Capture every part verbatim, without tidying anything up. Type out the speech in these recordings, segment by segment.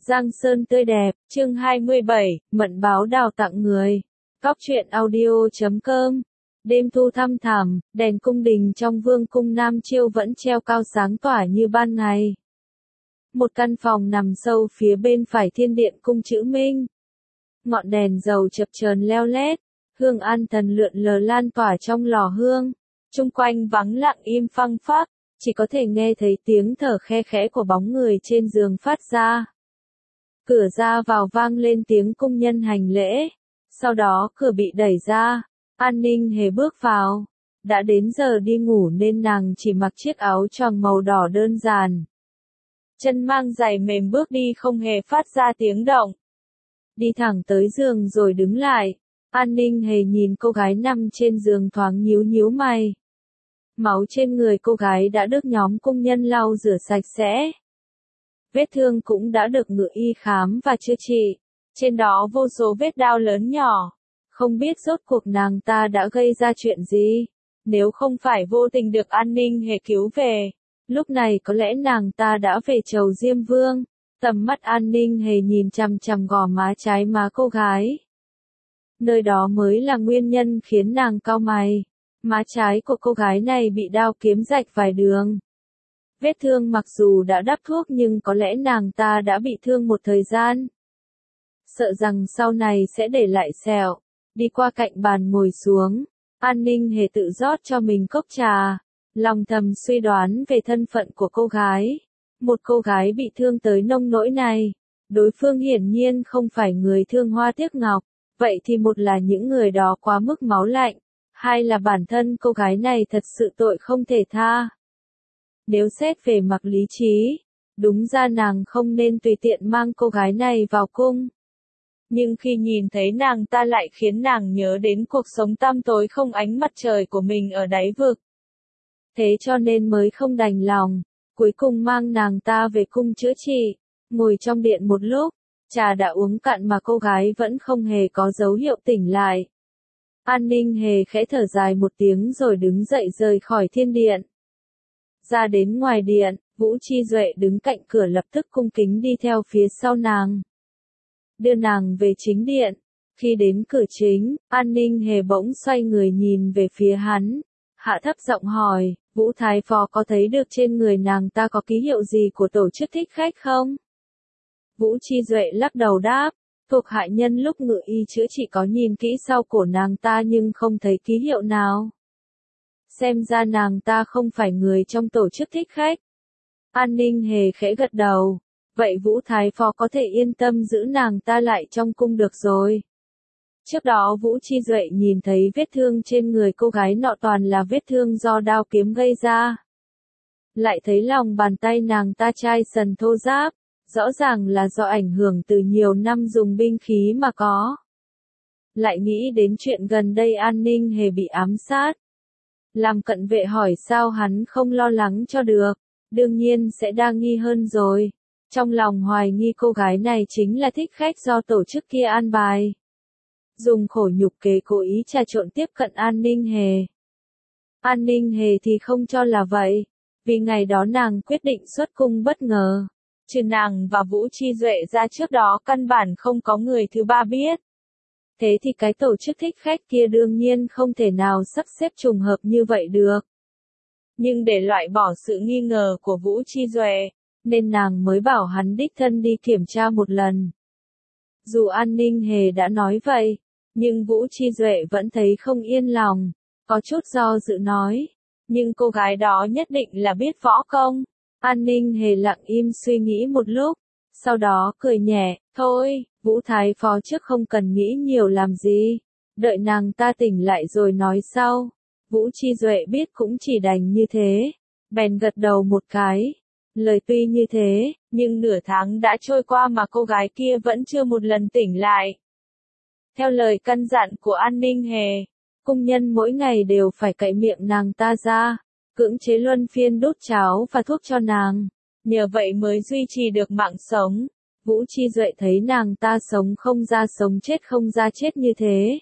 Giang sơn tươi đẹp, chương hai mươi bảy, mận báo đào tặng người. Cóc truyện audio chấm com. Đêm thu thăm thẳm, đèn cung đình trong vương cung Nam Chiêu vẫn treo cao sáng tỏa như ban ngày. Một căn phòng nằm sâu phía bên phải thiên điện cung chữ Minh. Ngọn đèn dầu chập chờn leo lét, hương an thần lượn lờ lan tỏa trong lò hương. Chung quanh vắng lặng im phăng phắc, chỉ có thể nghe thấy tiếng thở khe khẽ của bóng người trên giường phát ra. Cửa ra vào vang lên tiếng cung nhân hành lễ, sau đó cửa bị đẩy ra, An Ninh Hề bước vào. Đã đến giờ đi ngủ nên nàng chỉ mặc chiếc áo choàng màu đỏ đơn giản. Chân mang giày mềm bước đi không hề phát ra tiếng động. Đi thẳng tới giường rồi đứng lại, An Ninh Hề nhìn cô gái nằm trên giường thoáng nhíu nhíu mày. Máu trên người cô gái đã được nhóm cung nhân lau rửa sạch sẽ. Vết thương cũng đã được ngự y khám và chữa trị. Trên đó vô số vết đao lớn nhỏ. Không biết rốt cuộc nàng ta đã gây ra chuyện gì. Nếu không phải vô tình được An Ninh Hề cứu về, lúc này có lẽ nàng ta đã về chầu Diêm Vương. Tầm mắt An Ninh Hề nhìn chằm chằm gò má trái má cô gái. Nơi đó mới là nguyên nhân khiến nàng cau mày. Má trái của cô gái này bị đao kiếm rạch vài đường. Vết thương mặc dù đã đắp thuốc nhưng có lẽ nàng ta đã bị thương một thời gian. Sợ rằng sau này sẽ để lại sẹo. Đi qua cạnh bàn ngồi xuống, An Ninh Hề tự rót cho mình cốc trà. Lòng thầm suy đoán về thân phận của cô gái. Một cô gái bị thương tới nông nỗi này. Đối phương hiển nhiên không phải người thương hoa tiếc ngọc. Vậy thì một là những người đó quá mức máu lạnh. Hai là bản thân cô gái này thật sự tội không thể tha. Nếu xét về mặt lý trí, đúng ra nàng không nên tùy tiện mang cô gái này vào cung. Nhưng khi nhìn thấy nàng ta lại khiến nàng nhớ đến cuộc sống tăm tối không ánh mặt trời của mình ở đáy vực. Thế cho nên mới không đành lòng, cuối cùng mang nàng ta về cung chữa trị. Ngồi trong điện một lúc, trà đã uống cạn mà cô gái vẫn không hề có dấu hiệu tỉnh lại. An Ninh Hề khẽ thở dài một tiếng rồi đứng dậy rời khỏi thiên điện. Ra đến ngoài điện, Vũ Chi Duệ đứng cạnh cửa lập tức cung kính đi theo phía sau nàng. Đưa nàng về chính điện. Khi đến cửa chính, An Ninh Hề bỗng xoay người nhìn về phía hắn. Hạ thấp giọng hỏi, Vũ Thái Phó có thấy được trên người nàng ta có ký hiệu gì của tổ chức thích khách không? Vũ Chi Duệ lắc đầu đáp. Thuộc hạ nhân lúc ngự y chữa trị có nhìn kỹ sau cổ nàng ta nhưng không thấy ký hiệu nào. Xem ra nàng ta không phải người trong tổ chức thích khách. An Ninh Hề khẽ gật đầu. Vậy Vũ Thái Phó có thể yên tâm giữ nàng ta lại trong cung được rồi. Trước đó Vũ Chi Duệ nhìn thấy vết thương trên người cô gái nọ toàn là vết thương do đao kiếm gây ra. Lại thấy lòng bàn tay nàng ta chai sần thô ráp. Rõ ràng là do ảnh hưởng từ nhiều năm dùng binh khí mà có. Lại nghĩ đến chuyện gần đây An Ninh Hề bị ám sát. Làm cận vệ hỏi sao hắn không lo lắng cho được. Đương nhiên sẽ đa nghi hơn rồi. Trong lòng hoài nghi cô gái này chính là thích khách do tổ chức kia an bài. Dùng khổ nhục kế cố ý trà trộn tiếp cận An Ninh Hề. An Ninh Hề thì không cho là vậy. Vì ngày đó nàng quyết định xuất cung bất ngờ. Trừ nàng và Vũ Chi Duệ ra trước đó căn bản không có người thứ ba biết. Thế thì cái tổ chức thích khách kia đương nhiên không thể nào sắp xếp trùng hợp như vậy được. Nhưng để loại bỏ sự nghi ngờ của Vũ Chi Duệ, nên nàng mới bảo hắn đích thân đi kiểm tra một lần. Dù An Ninh Hề đã nói vậy, nhưng Vũ Chi Duệ vẫn thấy không yên lòng, có chút do dự nói. Nhưng cô gái đó nhất định là biết võ công. An Ninh Hề lặng im suy nghĩ một lúc, sau đó cười nhẹ, thôi, Vũ Thái Phó trước không cần nghĩ nhiều làm gì, đợi nàng ta tỉnh lại rồi nói sau. Vũ Chi Duệ biết cũng chỉ đành như thế, bèn gật đầu một cái. Lời tuy như thế, nhưng nửa tháng đã trôi qua mà cô gái kia vẫn chưa một lần tỉnh lại. Theo lời căn dặn của An Ninh Hề, cung nhân mỗi ngày đều phải cạy miệng nàng ta ra. Cưỡng chế luân phiên đút cháo và thuốc cho nàng, nhờ vậy mới duy trì được mạng sống. Vũ Chi Duệ thấy nàng ta sống không ra sống chết không ra chết như thế.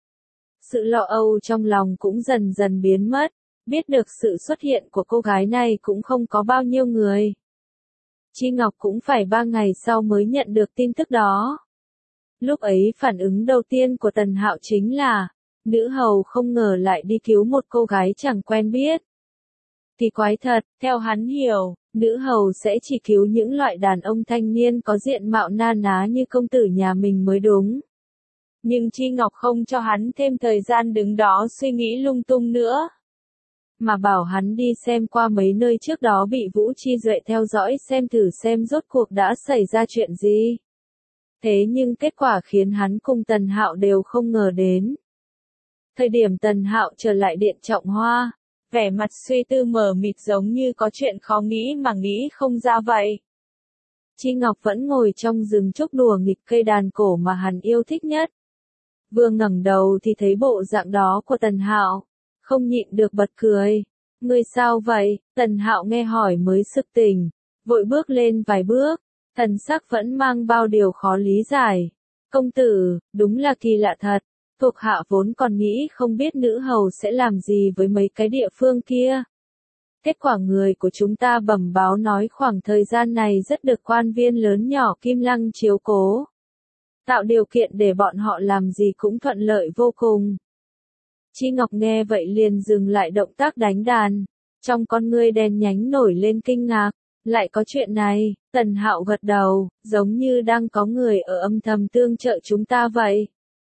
Sự lo âu trong lòng cũng dần dần biến mất, biết được sự xuất hiện của cô gái này cũng không có bao nhiêu người. Chi Ngọc cũng phải ba ngày sau mới nhận được tin tức đó. Lúc ấy phản ứng đầu tiên của Tần Hạo chính là, nữ hầu không ngờ lại đi cứu một cô gái chẳng quen biết. Kỳ quái thật, theo hắn hiểu, nữ hầu sẽ chỉ cứu những loại đàn ông thanh niên có diện mạo na ná như công tử nhà mình mới đúng. Nhưng Chi Ngọc không cho hắn thêm thời gian đứng đó suy nghĩ lung tung nữa, mà bảo hắn đi xem qua mấy nơi trước đó bị Vũ Chi Duệ theo dõi xem thử xem rốt cuộc đã xảy ra chuyện gì. Thế nhưng kết quả khiến hắn cùng Tần Hạo đều không ngờ đến. Thời điểm Tần Hạo trở lại điện Trọng Hoa, vẻ mặt suy tư mờ mịt giống như có chuyện khó nghĩ mà nghĩ không ra vậy. Chi Ngọc vẫn ngồi trong rừng trúc đùa nghịch cây đàn cổ mà hắn yêu thích nhất. Vừa ngẩng đầu thì thấy bộ dạng đó của Tần Hạo, không nhịn được bật cười. Ngươi sao vậy? Tần Hạo nghe hỏi mới sực tỉnh, vội bước lên vài bước, thần sắc vẫn mang bao điều khó lý giải. Công tử, đúng là kỳ lạ thật, thuộc hạ vốn còn nghĩ không biết nữ hầu sẽ làm gì với mấy cái địa phương kia. Kết quả người của chúng ta bẩm báo nói khoảng thời gian này rất được quan viên lớn nhỏ Kim Lăng chiếu cố, tạo điều kiện để bọn họ làm gì cũng thuận lợi vô cùng. Chi Ngọc nghe vậy liền dừng lại động tác đánh đàn, trong con ngươi đen nhánh nổi lên kinh ngạc. Lại có chuyện này, Tần Hạo gật đầu, giống như đang có người ở âm thầm tương trợ chúng ta vậy.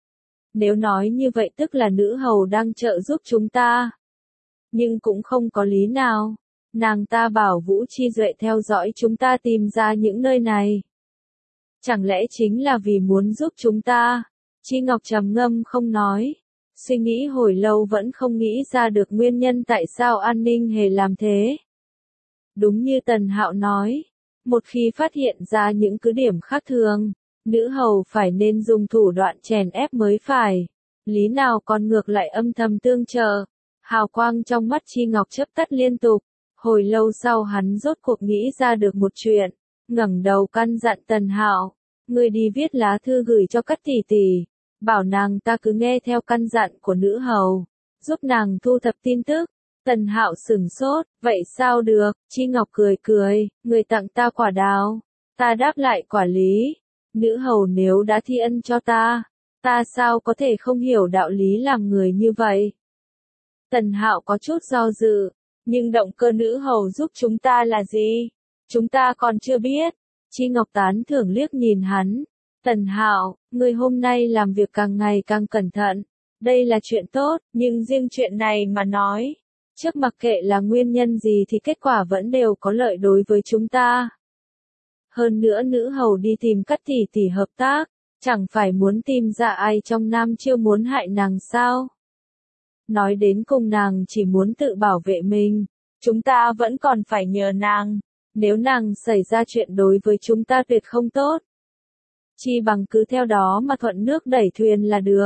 Nếu nói như vậy tức là nữ hầu đang trợ giúp chúng ta. Nhưng cũng không có lý nào. Nàng ta bảo Vũ Chi Duệ theo dõi chúng ta tìm ra những nơi này. Chẳng lẽ chính là vì muốn giúp chúng ta? Chi Ngọc trầm ngâm không nói. Suy nghĩ hồi lâu vẫn không nghĩ ra được nguyên nhân tại sao An Ninh Hề làm thế. Đúng như Tần Hạo nói, một khi phát hiện ra những cứ điểm khác thường, nữ hầu phải nên dùng thủ đoạn chèn ép mới phải. Lý nào còn ngược lại âm thầm tương trợ. Hào quang trong mắt Chi Ngọc chớp tắt liên tục. Hồi lâu sau hắn rốt cuộc nghĩ ra được một chuyện, ngẩng đầu căn dặn Tần Hạo, ngươi đi viết lá thư gửi cho Cát tỷ tỷ, bảo nàng ta cứ nghe theo căn dặn của nữ hầu, giúp nàng thu thập tin tức. Tần Hạo sửng sốt, vậy sao được? Chi Ngọc cười cười, người tặng ta quả đào, ta đáp lại quả lý. Nữ hầu nếu đã thi ân cho ta, ta sao có thể không hiểu đạo lý làm người như vậy? Tần Hạo có chút do dự, nhưng động cơ nữ hầu giúp chúng ta là gì? Chúng ta còn chưa biết. Chi Ngọc tán thưởng liếc nhìn hắn. Tần Hạo, người hôm nay làm việc càng ngày càng cẩn thận. Đây là chuyện tốt, nhưng riêng chuyện này mà nói, trước mặc kệ là nguyên nhân gì thì kết quả vẫn đều có lợi đối với chúng ta. Hơn nữa nữ hầu đi tìm Cát tỷ tỷ hợp tác, chẳng phải muốn tìm ra ai trong Nam Chiêu muốn hại nàng sao? Nói đến cùng nàng chỉ muốn tự bảo vệ mình, chúng ta vẫn còn phải nhờ nàng, nếu nàng xảy ra chuyện đối với chúng ta tuyệt không tốt. Chi bằng cứ theo đó mà thuận nước đẩy thuyền là được.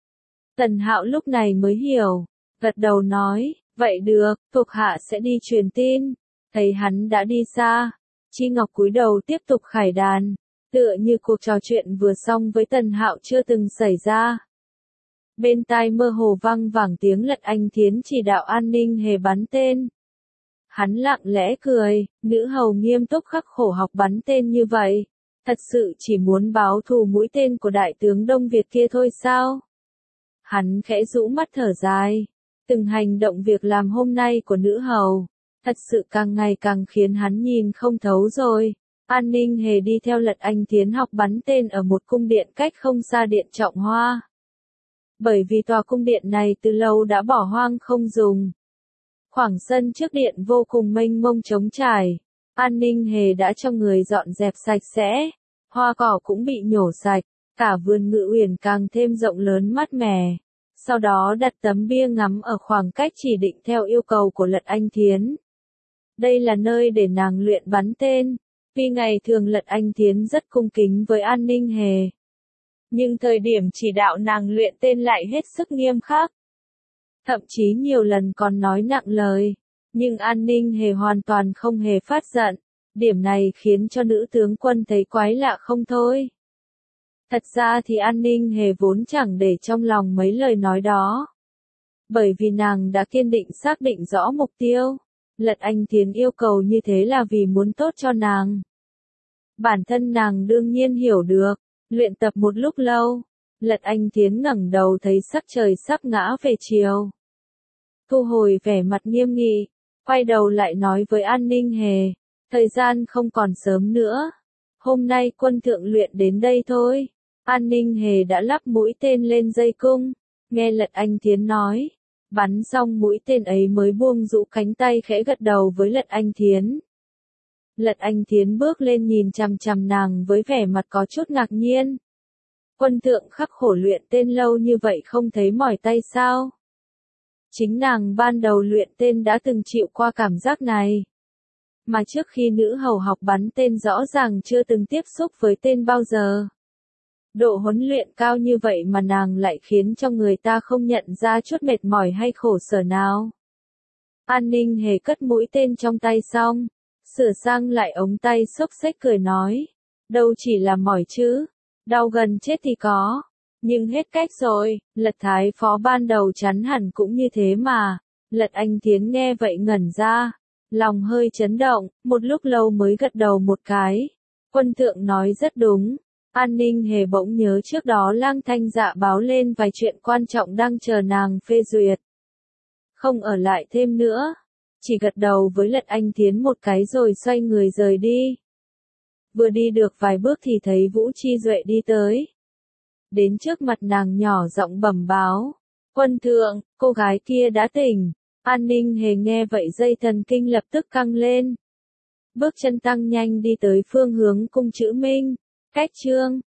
Tần Hạo lúc này mới hiểu, gật đầu nói, vậy được, thuộc hạ sẽ đi truyền tin. Thấy hắn đã đi xa, Chi Ngọc cúi đầu tiếp tục khải đàn, tựa như cuộc trò chuyện vừa xong với Tần Hạo chưa từng xảy ra. Bên tai mơ hồ vang vẳng tiếng Lật Anh Thiến chỉ đạo An Ninh Hề bắn tên. Hắn lặng lẽ cười, nữ hầu nghiêm túc khắc khổ học bắn tên như vậy, thật sự chỉ muốn báo thù mũi tên của đại tướng Đông Việt kia thôi sao? Hắn khẽ rũ mắt thở dài, từng hành động việc làm hôm nay của nữ hầu, thật sự càng ngày càng khiến hắn nhìn không thấu rồi. An Ninh Hề đi theo Lật Anh Thiến học bắn tên ở một cung điện cách không xa điện Trọng Hoa. Bởi vì tòa cung điện này từ lâu đã bỏ hoang không dùng. Khoảng sân trước điện vô cùng mênh mông trống trải. An Ninh Hề đã cho người dọn dẹp sạch sẽ. Hoa cỏ cũng bị nhổ sạch. Cả vườn Ngự Uyển càng thêm rộng lớn mát mẻ. Sau đó đặt tấm bia ngắm ở khoảng cách chỉ định theo yêu cầu của Lật Anh Thiến. Đây là nơi để nàng luyện bắn tên. Vì ngày thường Lật Anh Thiến rất cung kính với An Ninh Hề. Nhưng thời điểm chỉ đạo nàng luyện tên lại hết sức nghiêm khắc. Thậm chí nhiều lần còn nói nặng lời. Nhưng An Ninh Hề hoàn toàn không hề phát giận. Điểm này khiến cho nữ tướng quân thấy quái lạ không thôi. Thật ra thì An Ninh Hề vốn chẳng để trong lòng mấy lời nói đó. Bởi vì nàng đã kiên định xác định rõ mục tiêu. Lật Anh Thiến yêu cầu như thế là vì muốn tốt cho nàng. Bản thân nàng đương nhiên hiểu được, luyện tập một lúc lâu, Lật Anh Thiến ngẩng đầu thấy sắc trời sắp ngã về chiều. Thu hồi vẻ mặt nghiêm nghị, quay đầu lại nói với An Ninh Hề, thời gian không còn sớm nữa, hôm nay quân thượng luyện đến đây thôi. An Ninh Hề đã lắp mũi tên lên dây cung, nghe Lật Anh Thiến nói, bắn xong mũi tên ấy mới buông rũ cánh tay khẽ gật đầu với Lật Anh Thiến. Lật Anh Thiến bước lên nhìn chằm chằm nàng với vẻ mặt có chút ngạc nhiên. Quân thượng khắc khổ luyện tên lâu như vậy không thấy mỏi tay sao? Chính nàng ban đầu luyện tên đã từng chịu qua cảm giác này. Mà trước khi nữ hầu học bắn tên rõ ràng chưa từng tiếp xúc với tên bao giờ. Độ huấn luyện cao như vậy mà nàng lại khiến cho người ta không nhận ra chút mệt mỏi hay khổ sở nào. An Ninh Hề cất mũi tên trong tay xong, sửa sang lại ống tay xốc xếch cười nói, đâu chỉ là mỏi chứ, đau gần chết thì có, nhưng hết cách rồi, Lật Thái Phó ban đầu chắn hẳn cũng như thế mà. Lật Anh Thiến nghe vậy ngẩn ra, lòng hơi chấn động, một lúc lâu mới gật đầu một cái. Quân thượng nói rất đúng. An Ninh Hề bỗng nhớ trước đó Lang Thanh Dạ báo lên vài chuyện quan trọng đang chờ nàng phê duyệt. Không ở lại thêm nữa, chỉ gật đầu với Lật Anh Thiến một cái rồi xoay người rời đi. Vừa đi được vài bước thì thấy Vũ Chi Duệ đi tới. Đến trước mặt nàng nhỏ giọng bẩm báo, quân thượng, cô gái kia đã tỉnh. An Ninh Hề nghe vậy dây thần kinh lập tức căng lên. Bước chân tăng nhanh đi tới phương hướng cung Chữ Minh. Cách chương